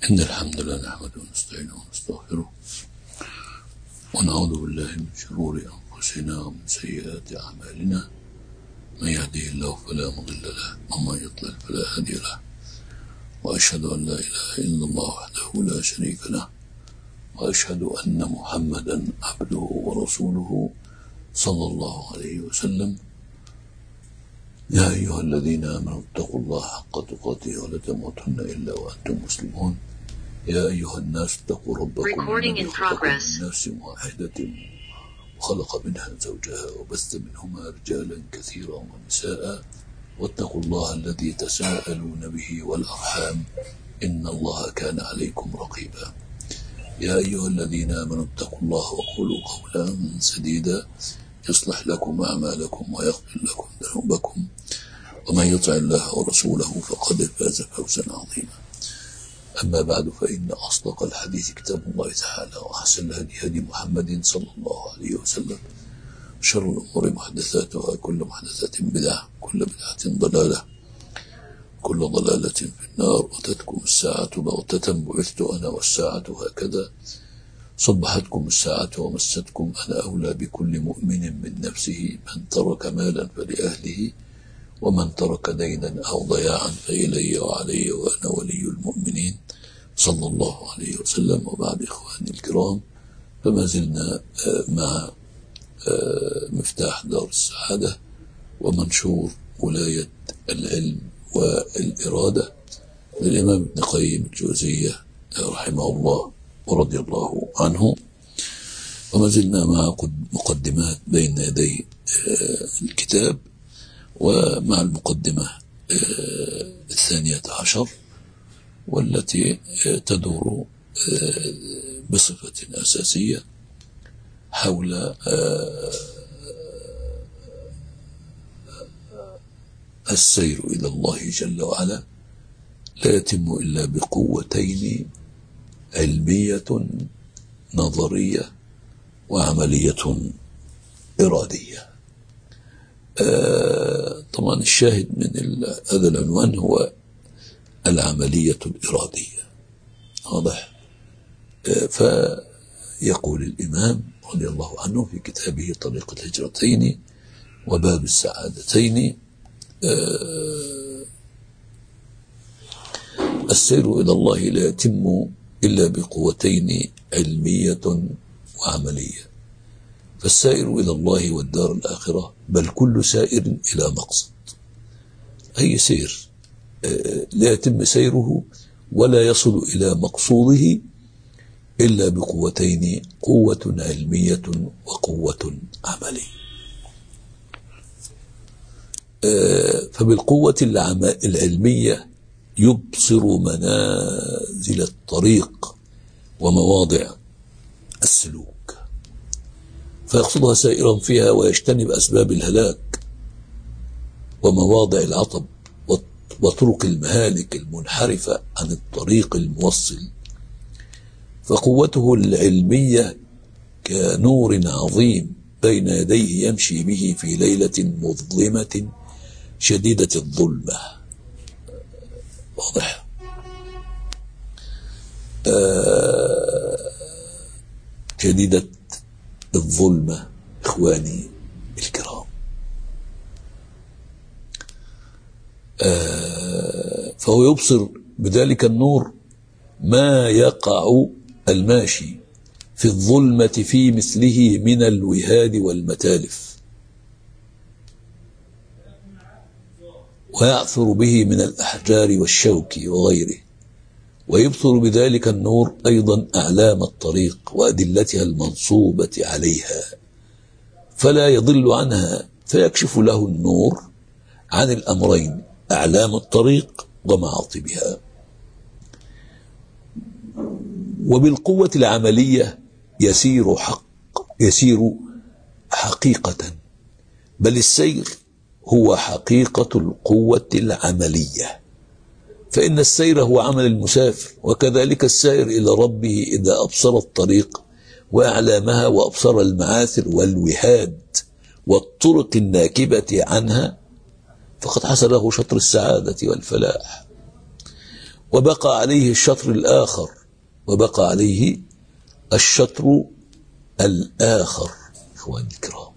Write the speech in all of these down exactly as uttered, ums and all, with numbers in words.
إن الحمد لله نحمده ونستعينه ونستغفره ونعوذ بالله من شرور أنفسنا ومن سيئات أعمالنا. من يهده الله فلا مضل له ومن يضلل فلا هادي له، وأشهد أن لا إله إلا الله وحده لا شريك له، وأشهد أن محمدا عبده ورسوله صلى الله عليه وسلم. يا أيها الذين آمنوا اتقوا الله حق تقاته ولا تموتن إلا وأنتم مسلمون. يا أيها الناس اتقوا ربكم الذي خلقكم من نفس واحدة وخلق منها زوجها وبث منهما رجالا كثيرا ونساء، واتقوا الله الذي تساءلون به والأرحام إن الله كان عليكم رقيبا. يا أيها الذين آمنوا اتقوا الله وقولوا قولا سديدا يصلح لكم أعمالكم ويغفر لكم ذنوبكم، ومن يطع الله ورسوله فقد فاز فوزا عظيما. أما بعد، فإن أصدق الحديث كتاب الله تعالى، وأحسن الهدي هدي محمد صلى الله عليه وسلم، شر الأمور محدثاتها، كل محدثة بدعة، كل بدعة ضلالة، كل ضلالة في النار. وتتكم الساعة بغتة، بعثت أنا والساعة هكذا، صبحتكم الساعة ومستكم، أنا أولى بكل مؤمن من نفسه، من ترك مالا فلأهله، ومن ترك دينا أو ضياعا فإلي وعلي، وأنا ولي المؤمنين صلى الله عليه وسلم. وبعد، إخواني الكرام، فما زلنا مع مفتاح دار السعادة ومنشور ولاية العلم والإرادة للإمام ابن قيم الجوزية رحمه الله ورضي الله عنه. وما زلنا مع مقدمات بين يدي الكتاب، ومع المقدمة الثانية عشر، والتي تدور بصفة أساسية حول السير إلى الله جل وعلا لا يتم إلا بقوتين: علمية نظرية، وعملية إرادية. آه طبعا الشاهد من هذا العنوان هو العملية الإرادية، واضح؟ آه فيقول الإمام رضي الله عنه في كتابه طريق الهجرتين وباب السعادتين: آه السير إلى الله لا يتم إلا بقوتين: علمية وعملية. فالسائر إلى الله والدار الآخرة، بل كل سائر إلى مقصد. أي سير لا يتم سيره ولا يصل إلى مقصوده إلا بقوتين: قوة علمية وقوة عملية. فبالقوة العلمية يبصر منازل الطريق ومواضع السلوك، فيقصدها سائرا فيها، ويجتنب أسباب الهلاك ومواضع العطب وطرق المهالك المنحرفة عن الطريق الموصل. فقوته العلمية كنور عظيم بين يديه يمشي به في ليلة مظلمة شديدة الظلمة، واضح؟ آه شديدة الظلمة إخواني الكرام. آه فهو يبصر بذلك النور ما يقع الماشي في الظلمة في مثله من الوهاد والمتالف، ويعثر به من الأحجار والشوك وغيره. ويبصر بذلك النور أيضا أعلام الطريق وأدلتها المنصوبة عليها، فلا يضل عنها، فيكشف له النور عن الأمرين: أعلام الطريق ومعاطبها. وبالقوة العملية يسير حق يسير حقيقة، بل السير هو حقيقة القوة العملية، فإن السير هو عمل المسافر، وكذلك السائر إلى ربه إذا أبصر الطريق وأعلامها، وأبصر المعاثر والوهاد والطرق الناكبة عنها، فقد حصل له شطر السعادة والفلاح. وبقى عليه الشطر الآخر وبقى عليه الشطر الآخر إخواني الكرام.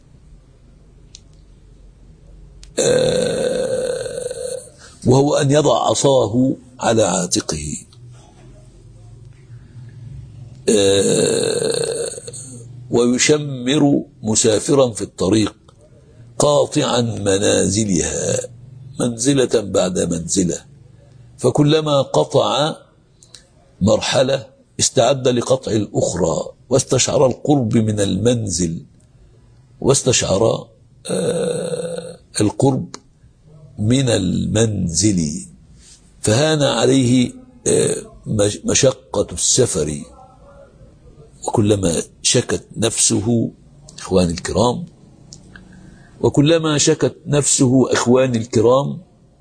آه وهو أن يضع عصاه على عاتقه آه ويشمر مسافرا في الطريق قاطعا منازلها منزلة بعد منزلة، فكلما قطع مرحلة استعد لقطع الأخرى، واستشعر القرب من المنزل واستشعر آه القرب من المنزل، فهان عليه آه مشقة السفر. وكلما شكت نفسه إخواني الكرام وكلما شكت نفسه إخواني الكرام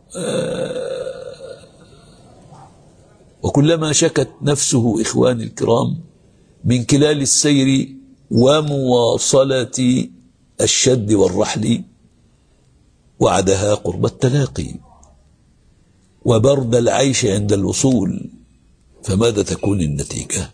آه وكلما شكت نفسه إخواني الكرام من كلال السير ومواصلة الشد والرحل وعدها قرب التلاقي وبرد العيش عند الوصول، فماذا تكون النتيجة؟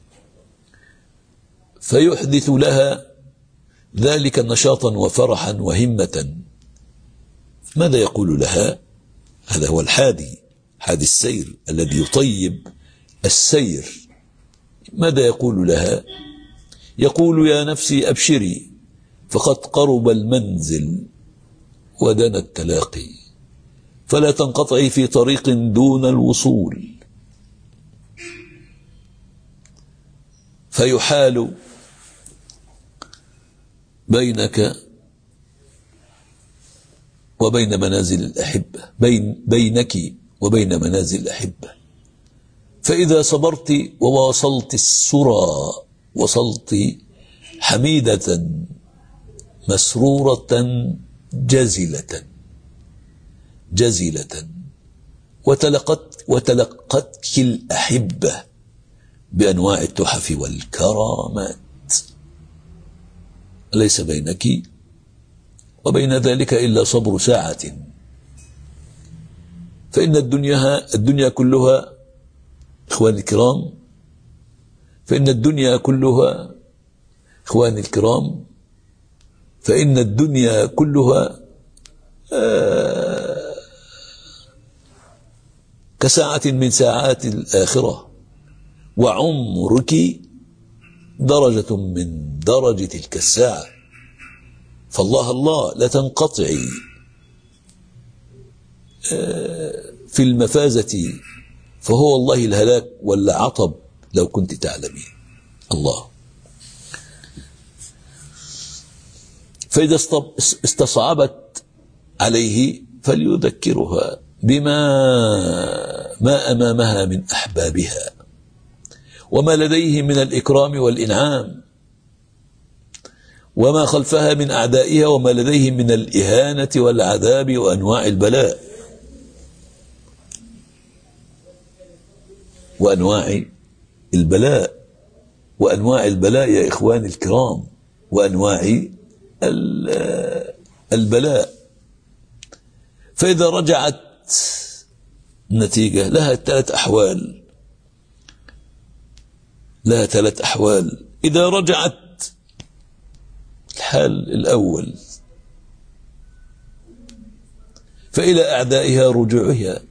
فيحدث لها ذلك نشاطا وفرحا وهمة. ماذا يقول لها؟ هذا هو الحادي، حادي السير الذي يطيب السير. ماذا يقول لها؟ يقول يا نفسي أبشري فقد قرب المنزل ودنا التلاقي، فلا تنقطعي في طريق دون الوصول. فيحال بينك وبين منازل الأحبة بين بينك وبين منازل الأحبة، فإذا صبرت وواصلت السرى وصلت حميدة مسرورة جزلة جزلة وتلقت وتلقتك الأحبة بأنواع التحف والكرامات، ليس بينك وبين ذلك إلا صبر ساعة. فإن الدنيا الدنيا كلها إخواني الكرام فإن الدنيا كلها إخواني الكرام فإن الدنيا كلها آه كساعة من ساعات الآخرة، وعمرك درجة من درجة تلك الساعة. فالله الله لا تنقطعي في المفازة، فهو والله الهلاك والعطب لو كنت تعلمين الله. فإذا استصعبت عليه فليذكرها بما ما أمامها من أحبابها وما لديه من الإكرام والإنعام، وما خلفها من أعدائها وما لديه من الإهانة والعذاب وأنواع البلاء وأنواع البلاء وأنواع البلاء يا إخواني الكرام وأنواع البلاء. فإذا رجعت النتيجة لها ثلاث أحوال لها ثلاث أحوال إذا رجعت الحال الأول فإلى أعدائها رجوعها،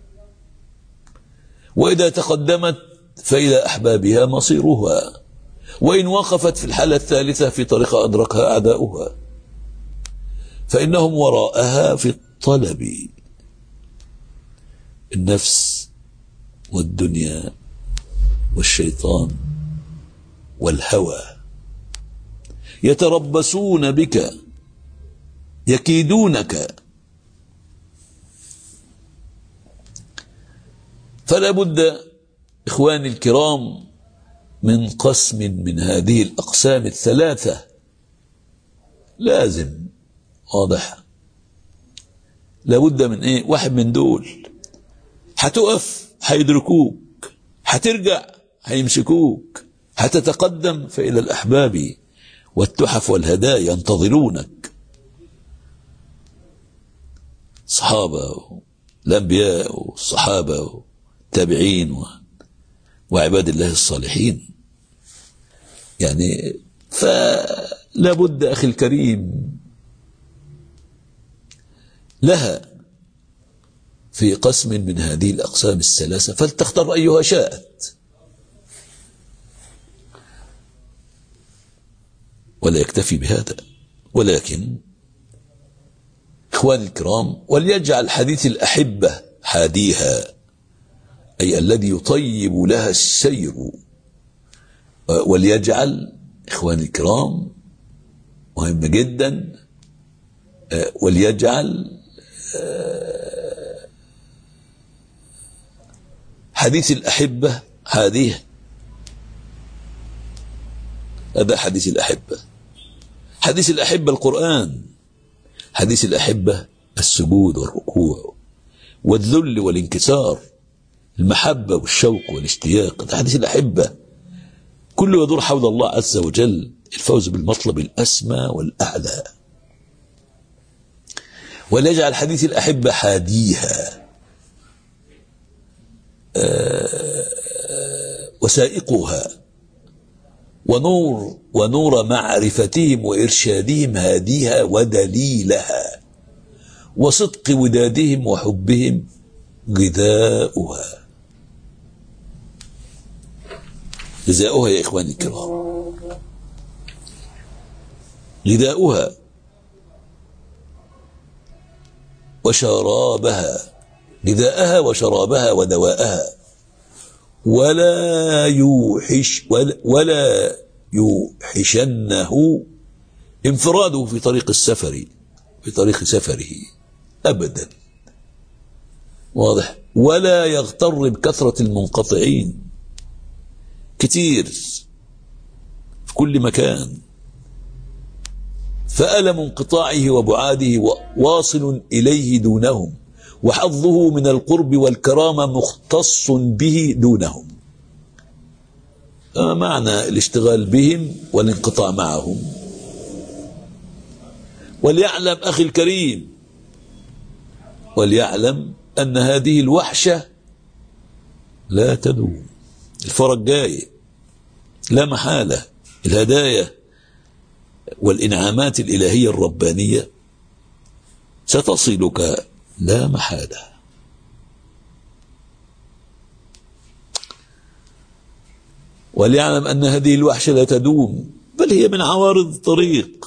وإذا تقدمت فإلى أحبابها مصيرها، وإن وقفت في الحالة الثالثة في طريق أدركها أعداؤها فإنهم وراءها في الطلب. النفس والدنيا والشيطان والهوى يتربصون بك يكيدونك، فلا بد إخواني الكرام من قسم من هذه الأقسام الثلاثة، لازم واضح. لابد من ايه؟ واحد من دول. هتقف هيدركوك، هترجع هيمسكوك، هتتقدم فإلى الأحباب والتحف والهدايا ينتظرونك. صحابة الأنبياء والصحابة والتابعين وعباد الله الصالحين. يعني فلا بد أخي الكريم لها في قسم من هذه الأقسام الثلاثة، فلتختر أيها شاءت. ولا يكتفي بهذا، ولكن إخواني الكرام، وليجعل حديث الأحبة حاديها، أي الذي يطيب لها السير. وليجعل إخواني الكرام مهم جدا، وليجعل حديث الأحبة حاديها. هذا حديث الأحبة. حديث الأحبة القرآن، حديث الأحبة السجود والركوع والذل والانكسار، المحبة والشوق والاشتياق. هذا حديث الأحبة كله يدور حول الله عز وجل، الفوز بالمطلب الأسمى والأعلى. وليجعل حديث الأحبة حاديها وسائقها ونور ونور معرفتهم وإرشادهم هاديها ودليلها، وصدق ودادهم وحبهم غذاؤها. غذاؤها يا إخواني الكرام، غذاؤها وشرابها، غذاءها وشرابها ودواءها. ولا يوحش ولا, ولا يوحشنه انفراده في طريق السفر في طريق سفره أبدا. واضح؟ ولا يغتر بكثرة المنقطعين، كتير في كل مكان، فألم انقطاعه وبعاده واصل إليه دونهم، وحظه من القرب والكرامة مختص به دونهم. ما معنى الاشتغال بهم والانقطاع معهم؟ وليعلم أخي الكريم، وليعلم أن هذه الوحشة لا تدوم. الفرج جاي لا محالة. الهدايا والإنعامات الإلهية الربانية ستصلك لا محالة. وليعلم أن هذه الوحشة لا تدوم، بل هي من عوارض الطريق.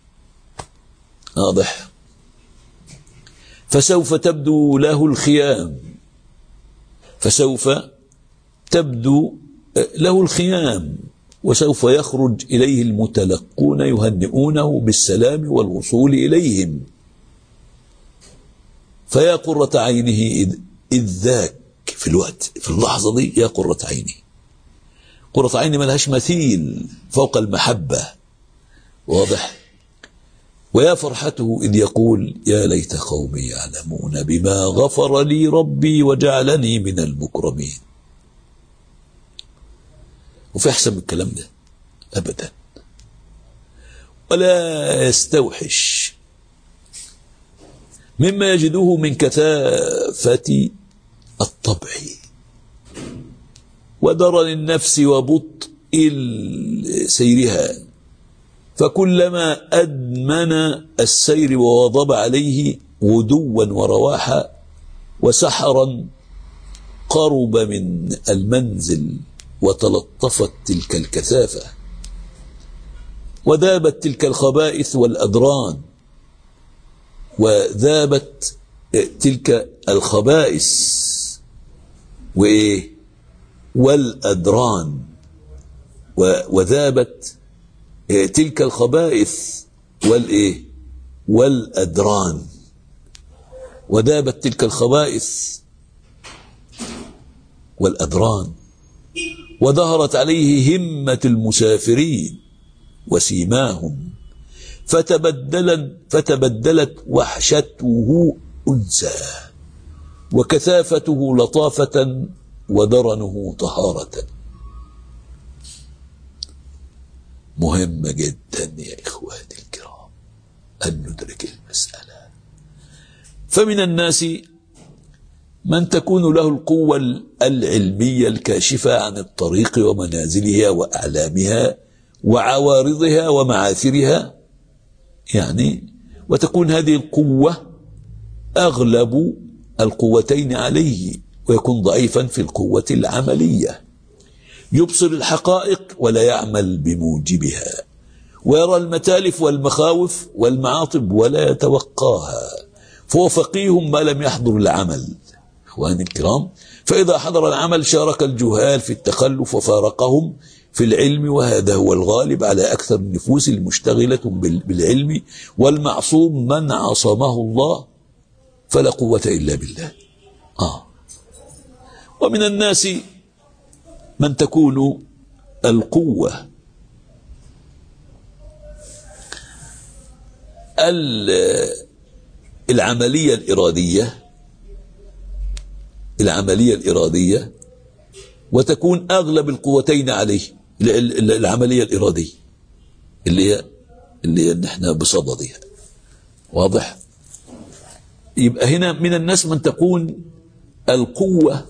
واضح؟ فسوف تبدو له الخيام، فسوف تبدو له الخيام، وسوف يخرج إليه المتلقون يهنئونه بالسلام والوصول إليهم. فيا قرة عينه إذ, إذ ذاك في الوقت، في اللحظة دي، يا قرة عينه. قرة عيني ملهاش مثيل فوق المحبة. واضح؟ ويا فرحته إذ يقول يا ليت قومي يعلمون بما غفر لي ربي وجعلني من المكرمين. وفي أحسن من الكلام ده أبدا. ولا يستوحش مما يجده من كثافة الطبع ودرن النفس وبطء سيرها، فكلما أدمن السير وواظب عليه غدوا ورواحا وسحرا قرب من المنزل وتلطفت تلك الكثافة، وذابت تلك الخبائث والأدران، وذابت تلك الخبائث وإيه والأدران، وذابت تلك الخبائث والإيه والأدران، وذابت تلك الخبائث والأدران، وظهرت عليه همة المسافرين وسيماهم، فتبدلت فتبدلت وحشته أنسا، وكثافته لطافة، ودرنه طهارة. مهمة جدا يا إخواتي الكرام أن ندرك المسألة. فمن الناس من تكون له القوة العلمية الكاشفة عن الطريق ومنازلها وأعلامها وعوارضها ومعاثرها، يعني وتكون هذه القوة أغلب القوتين عليه، ويكون ضعيفا في القوة العملية، يبصر الحقائق ولا يعمل بموجبها، ويرى المتالف والمخاوف والمعاطب ولا يتوقاها، فهو فقيه ما لم يحضر العمل. إخواني الكرام، فإذا حضر العمل شارك الجهال في التخلف وفارقهم في العلم، وهذا هو الغالب على أكثر النفوس المشتغلة بالعلم، والمعصوم من عصمه الله فلا قوة إلا بالله. آه. ومن الناس من تكون القوة العملية الإرادية العملية الإرادية وتكون أغلب القوتين عليه، العملية الإرادية اللي هي اللي هي نحن بصددها. واضح؟ يبقى هنا من الناس من تكون القوة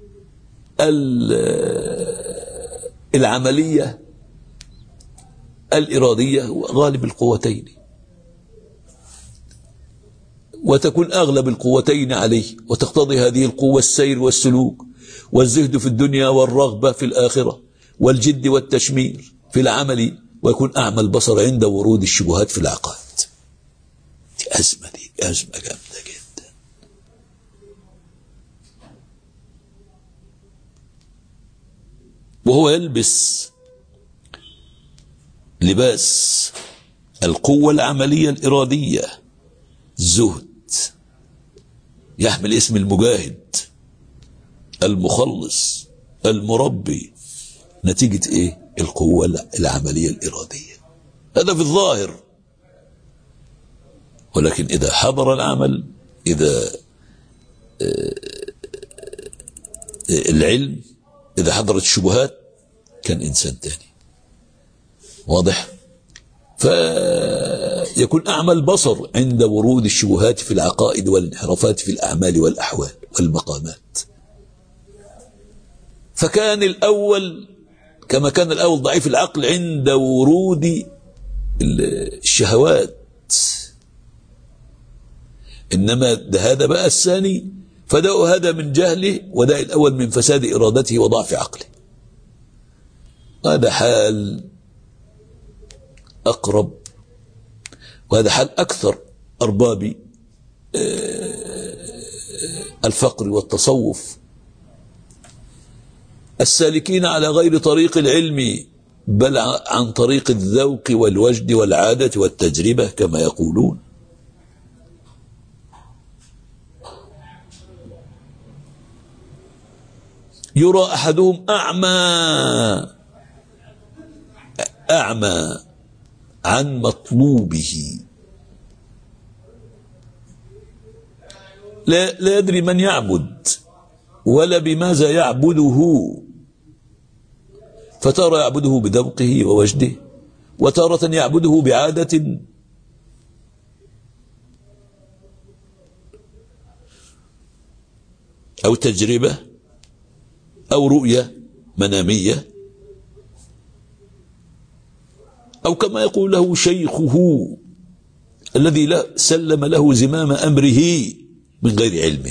العملية الإرادية غالب القوتين، وتكون أغلب القوتين عليه، وتقتضي هذه القوة السير والسلوك والزهد في الدنيا والرغبة في الآخرة والجد والتشمير في العمل، ويكون أعمى البصر عند ورود الشبهات في العقائد. دي أزمة دي أزمة جامدة جدا. وهو يلبس لباس القوة العملية الإرادية، زهد، يحمل اسم المجاهد المخلص المربي، نتيجة ايه؟ القوة العملية الإرادية. هذا في الظاهر، ولكن إذا حضر العمل، إذا العلم، إذا حضرت الشبهات، كان إنسان تاني. واضح؟ فيكون أعمى البصر عند ورود الشبهات في العقائد والانحرافات في الأعمال والأحوال والمقامات. فكان الأول كما كان الأول ضعيف العقل عند ورود الشهوات، إنما هذا بقى الثاني فداء هذا من جهله، وداء الأول من فساد إرادته وضعف عقله. هذا حال أقرب، وهذا حال أكثر أرباب الفقر والتصوف السالكين على غير طريق العلم، بل عن طريق الذوق والوجد والعادة والتجربة كما يقولون. يرى أحدهم أعمى أعمى عن مطلوبه، لا, لا يدري من يعبد ولا بماذا يعبده، فتارة يعبده بذوقه ووجده، وتارة يعبده بعادة أو تجربة أو رؤية منامية، أو كما يقول له شيخه الذي لا سلم له زمام أمره من غير علم.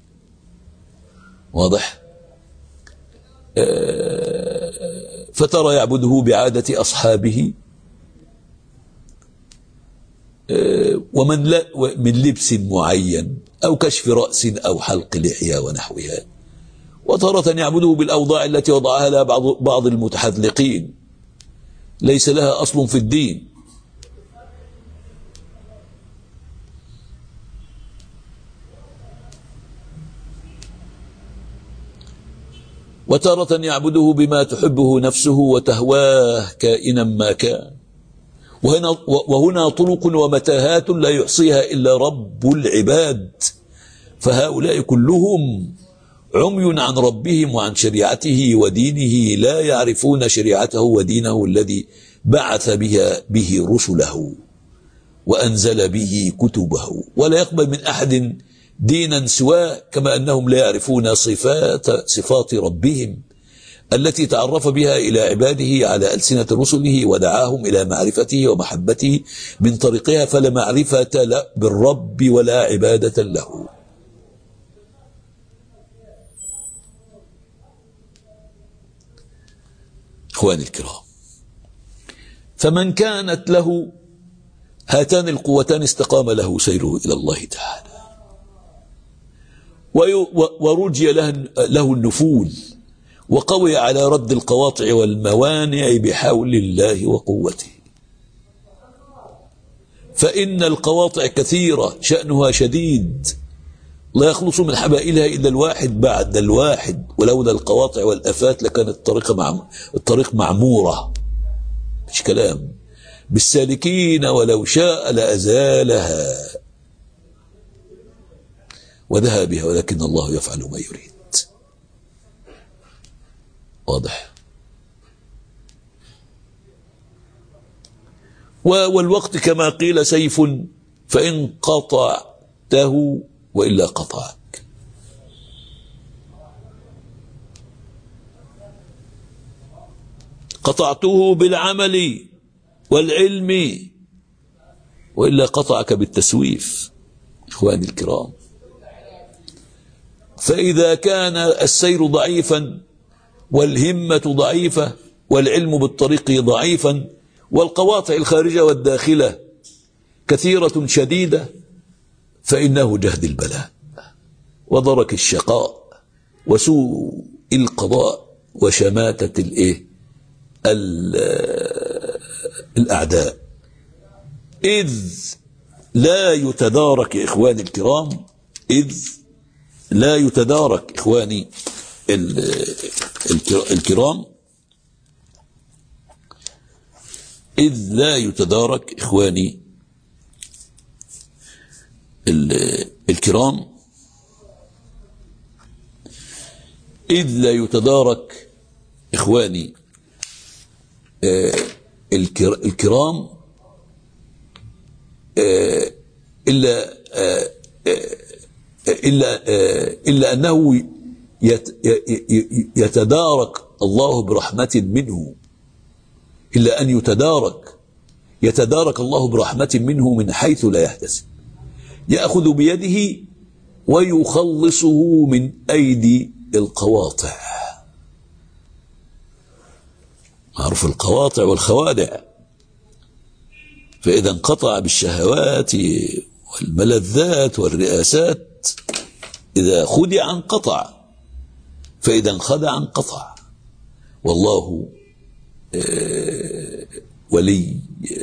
واضح؟ فترى يعبده بعادة أصحابه، ومن لا من لبس معين أو كشف رأس أو حلق لحية ونحوها، وتارة يعبده بالأوضاع التي وضعها لها بعض, بعض المتحذلقين ليس لها أصل في الدين. وتارة يعبده بما تحبه نفسه وتهواه كائنا ما كان. وهنا, وهنا طرق ومتاهات لا يحصيها إلا رب العباد، فهؤلاء كلهم عمي عن ربهم وعن شريعته ودينه، لا يعرفون شريعته ودينه الذي بعث بها به رسله وأنزل به كتبه، ولا يقبل من أحد دينا سواه، كما أنهم لا يعرفون صفات صفات ربهم التي تعرف بها إلى عباده على ألسنة رسله ودعاهم إلى معرفته ومحبته من طريقها، فلا معرفة بالرب ولا عبادة له. إخواني الكرام، فمن كانت له هاتان القوتان استقام له سيره إلى الله تعالى، ورجي له النفوذ، وقوي على رد القواطع والموانع بحول الله وقوته. فإن القواطع كثيرة شأنها شديد، لا يخلص من حبائلها إلا الواحد بعد الواحد، ولولا القواطع والآفات لكانت الطريق مع الطريق معمورة، مش كلام، بالسالكين ولو شاء لأزالها وذهب بها، ولكن الله يفعل ما يريد. واضح؟ والوقت كما قيل سيف، فإن قطعته وإلا قطعك. قطعته بالعمل والعلم وإلا قطعك بالتسويف. إخواني الكرام، فإذا كان السير ضعيفا والهمة ضعيفة والعلم بالطريق ضعيفا والقواطع الخارجة والداخلة كثيرة شديدة، فإنه جهد البلاء وضرك الشقاء وسوء القضاء وشماتة الإيه الأعداء، إذ لا يتدارك يا إخواني الكرام، إذ لا يتدارك إخواني الكرام إذ لا يتدارك إخواني الكرام إذ لا يتدارك إخواني الكرام إلا إلا إلا أنه يتدارك الله برحمة منه، إلا أن يتدارك يتدارك الله برحمة منه من حيث لا يحتسب، يأخذ بيده ويخلصه من أيدي القواطع. معروف القواطع والخوادع، فإذا انقطع بالشهوات والملذات والرئاسات، إذا خدع انقطع، فإذا انخدع انقطع. والله ولي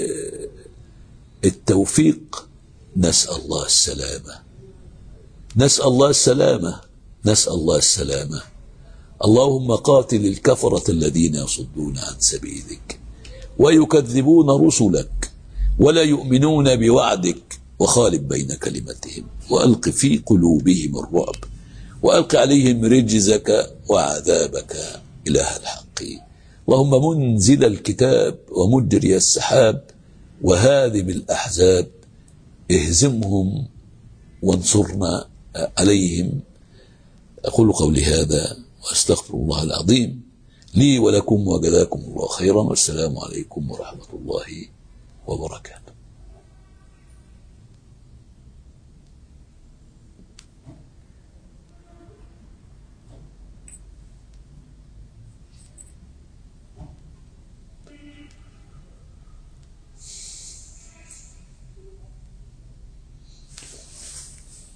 التوفيق، نسأل الله السلامة، نسأل الله السلامة، نسأل الله السلامة. اللهم قاتل الكفرة الذين يصدون عن سبيلك ويكذبون رسلك ولا يؤمنون بوعدك، وخالف بين كلمتهم وألق في قلوبهم الرعب وألق عليهم رجزك وعذابك إله الحق. اللهم منزل الكتاب ومجري السحاب وهادم الأحزاب، اهزمهم وانصرنا عليهم. أقول قولي هذا وأستغفر الله العظيم لي ولكم وجزاكم الله خيرا، والسلام عليكم ورحمة الله وبركاته.